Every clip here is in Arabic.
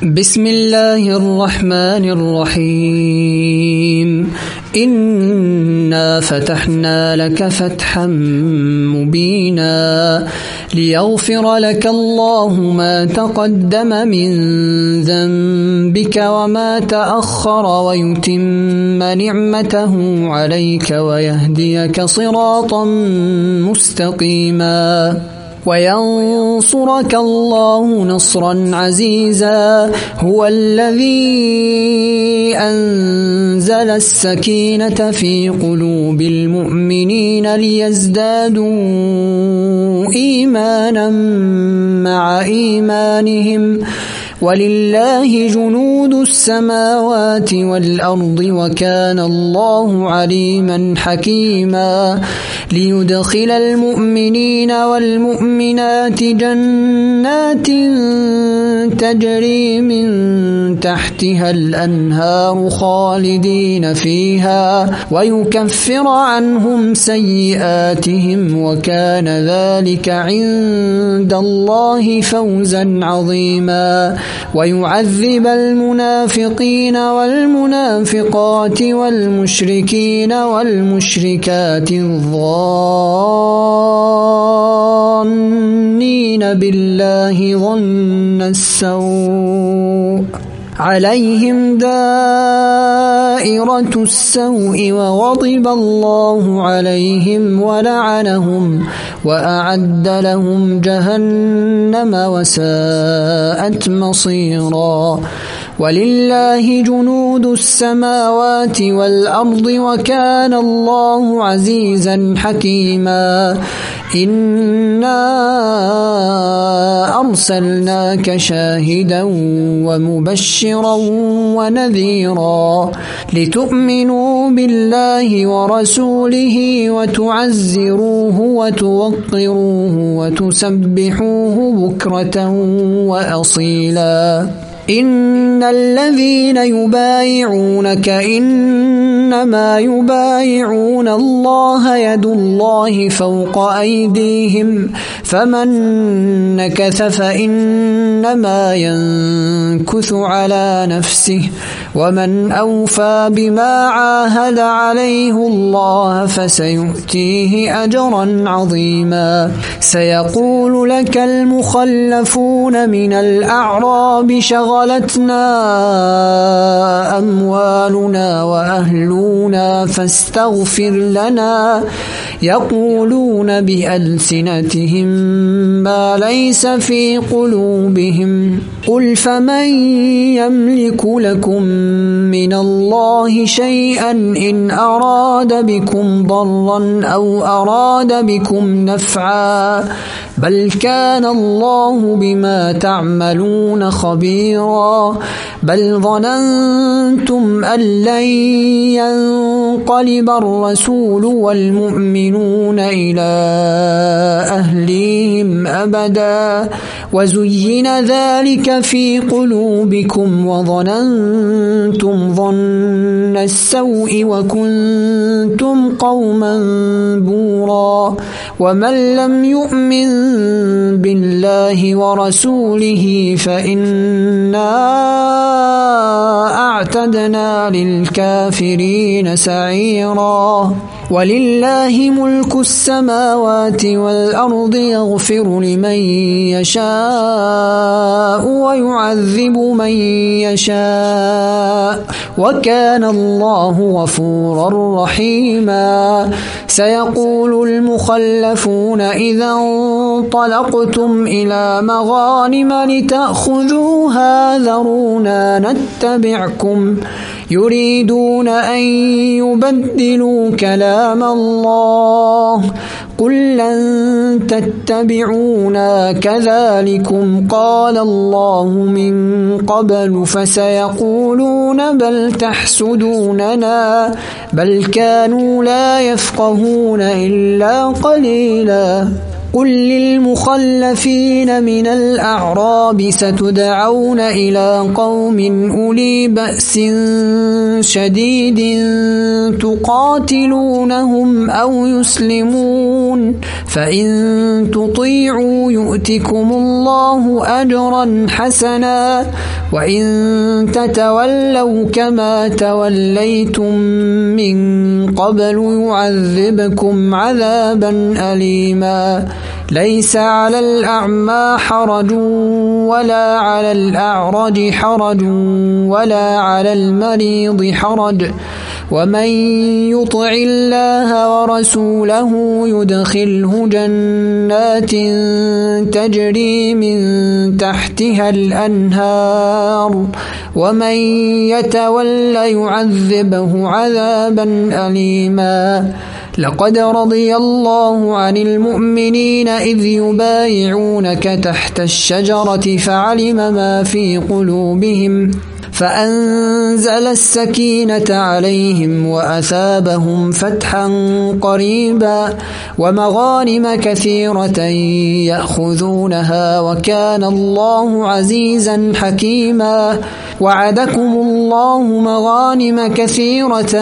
بسم الله الرحمن الرحيم. إنا فتحنا لك فتحا مبينا ليغفر لك الله ما تقدم من ذنبك وما تأخر ويتم نعمته عليك ويهديك صراطا مستقيما وينصرك الله نصرا عزيزا. هو الذي أنزل السكينة في قلوب المؤمنين ليزدادوا إيمانا مع إيمانهم ولله جنود السماوات والأرض وكان الله عليما حكيما. ليدخل المؤمنين والمؤمنات جنات تجري من تحتها الأنهار خالدين فيها ويكفر عنهم سيئاتهم وكان ذلك عند الله فوزا عظيما. ويعذب المنافقين والمنافقات والمشركين والمشركات الظانين بالله ظن السوء عليهم دائرة السوء وغضب الله عليهم ولعنهم وأعد لهم جهنم وساءت مصيرا. ولله جنود السماوات والأرض وكان الله عزيزا حكيما. إنا أرسلناك شاهدا ومبشرا ونذيرا لتؤمنوا بالله ورسوله وتعزروه وتوقروه وتسبحوه بكرة وأصيلا. إن الذين يبايعونك إنما يبايعون الله يد الله فوق أيديهم فمن نكث فإنما ينكث على نفسه ومن أوفى بما عاهد عليه الله فسيؤتيه أجرا عظيما. سيقول لك المخلفون من الأعراب شغلتنا أموالنا وأهلنا فاستغفر لنا يقولون بألسنتهم ما ليس في قلوبهم قل فمن يملك لكم من الله شيئا إن أراد بكم ضرا أو أراد بكم نفعا بل كان الله بما تعملون خبيرا. بل ظننتم أن لن ينقلب الرسول والمؤمنون إلى أهليهم أبدا وزين ذلك في قلوبكم وظننتم ظن السوء وكنتم قوما بورا. ومن لم يؤمن بالله ورسوله فإنا أعتدنا للكافرين سعيرا. ولله ملك السماوات والأرض يغفر لمن يشاء ويعذب من يشاء وكان الله غفورا رحيما. سيقول المخلفون إذا انطلقتم إلى مغانم لتأخذوها ذرونا نتبعكم يريدون أن يبدلوا كلام الله قل لن تتبعونا كذلكم قال الله من قبل فسيقولون بل تحسدوننا بل كانوا لا يفقهون إلا قليلا. قل للمخلفين من الأعراب ستدعون إلى قوم أولي بأس شديد تقاتلونهم أو يسلمون فإن تطيعوا يؤتكم الله أجرا حسنا وإن تتولوا كما توليتم من قبل يعذبكم عذابا أليما ليس على الأعمى حرج ولا على الأعرج حرج ولا على المريض حرج ومن يطع الله ورسوله يدخله جنات تجري من تحتها الأنهار ومن يتول يعذبه عذابا أليما لقد رضي الله عن المؤمنين إذ يبايعونك تحت الشجرة فعلم ما في قلوبهم فأنزل السكينة عليهم وأثابهم فتحا قريبا ومغانم كثيرة يأخذونها وكان الله عزيزا حكيما وعدكم الله مغانم كثيرة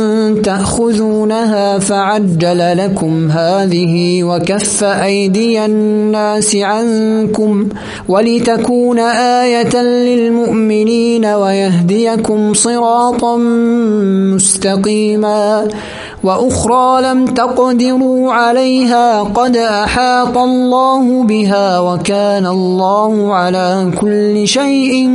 تأخذونها فعجل لكم هذه وكف أيدي الناس عنكم ولتكون آية للمؤمنين ويهديكم صراطا مستقيما وأخرى لم تقدروا عليها قد أحاط الله بها وكان الله على كل شيء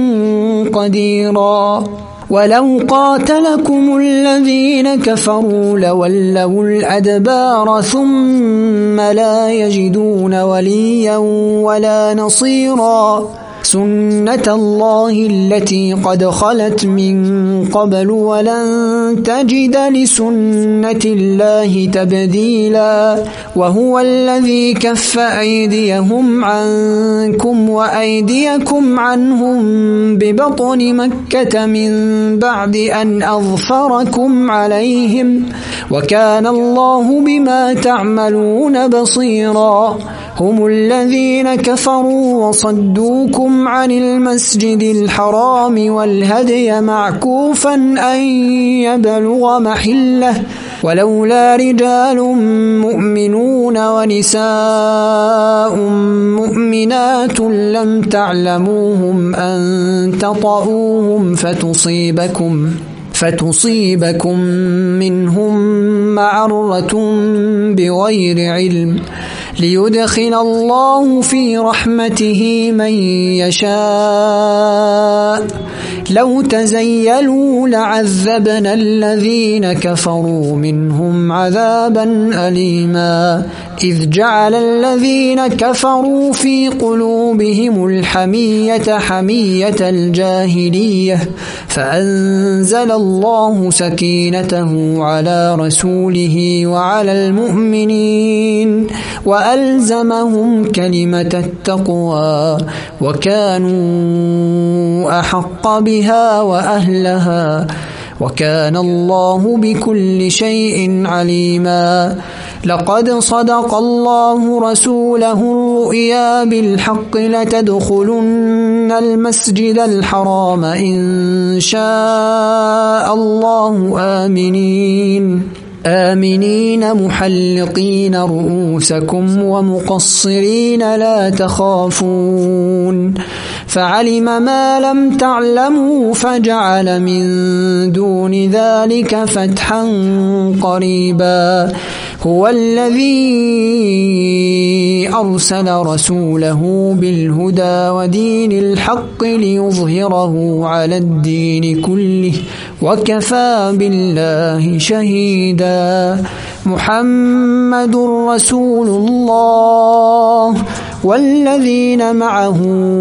قديرا ولو قاتلكم الذين كفروا لولوا الأدبار ثم لا يجدون وليا ولا نصيرا سنة الله التي قد خلت من قبل ولن تجد لسنة الله تبديلا وهو الذي كف أيديهم عنكم وأيديكم عنهم ببطن مكة من بعد أن أظفركم عليهم وكان الله بما تعملون بصيرا هم الذين كفروا وصدوكم عن المسجد الحرام والهدي معكوفا أن يبلغ محله ولولا رجال مؤمنون ونساء مؤمنات لم تعلموهم أن تطؤوهم فتصيبكم منهم معرة بغير علم ليدخل الله في رحمته من يشاء لو تزيلوا لعذبنا الذين كفروا منهم عذابا أليما إذ جعل الذين كفروا في قلوبهم الحمية حمية الجاهلية فأنزل الله سكينته على رسوله وعلى المؤمنين وألزمهم كلمة التقوى وكانوا أحق بها وأهلها وكان الله بكل شيء عليما لقد صدق الله رسوله الرؤيا بالحق لتدخلن المسجد الحرام إن شاء الله آمنين محلقين رؤوسكم ومقصرين لا تخافون فعلم ما لم تعلموا فجعل من دون ذلك فتحا قريبا هو الذي أرسل رسوله بالهدى ودين الحق ليظهره على الدين كله وكفى بالله شهيدا محمد رسول الله والذين معه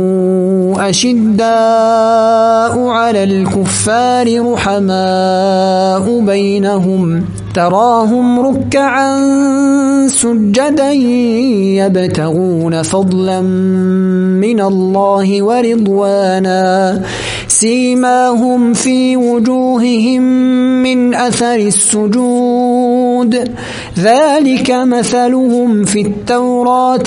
أشداء على الكفار رحماء بينهم تراهم ركعا سجدا يبتغون فضلا من الله ورضوانا سيماهم في وجوههم من أثر السجود وثمود ذلك مثلهم في التوراة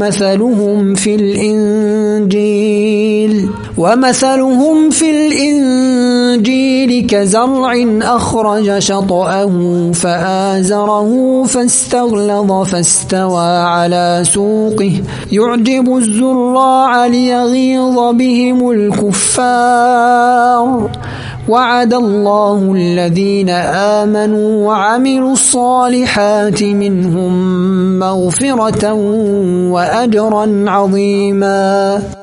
ومثلهم في الإنجيل كزرع أخرج شطأه فآزره فاستغلظ فاستوى على سوقه يعجب الزراع ليغيظ بهم الكفار وعد الله الذين آمنوا وعملوا الصالحات منهم مغفرة وأجرا عظيما.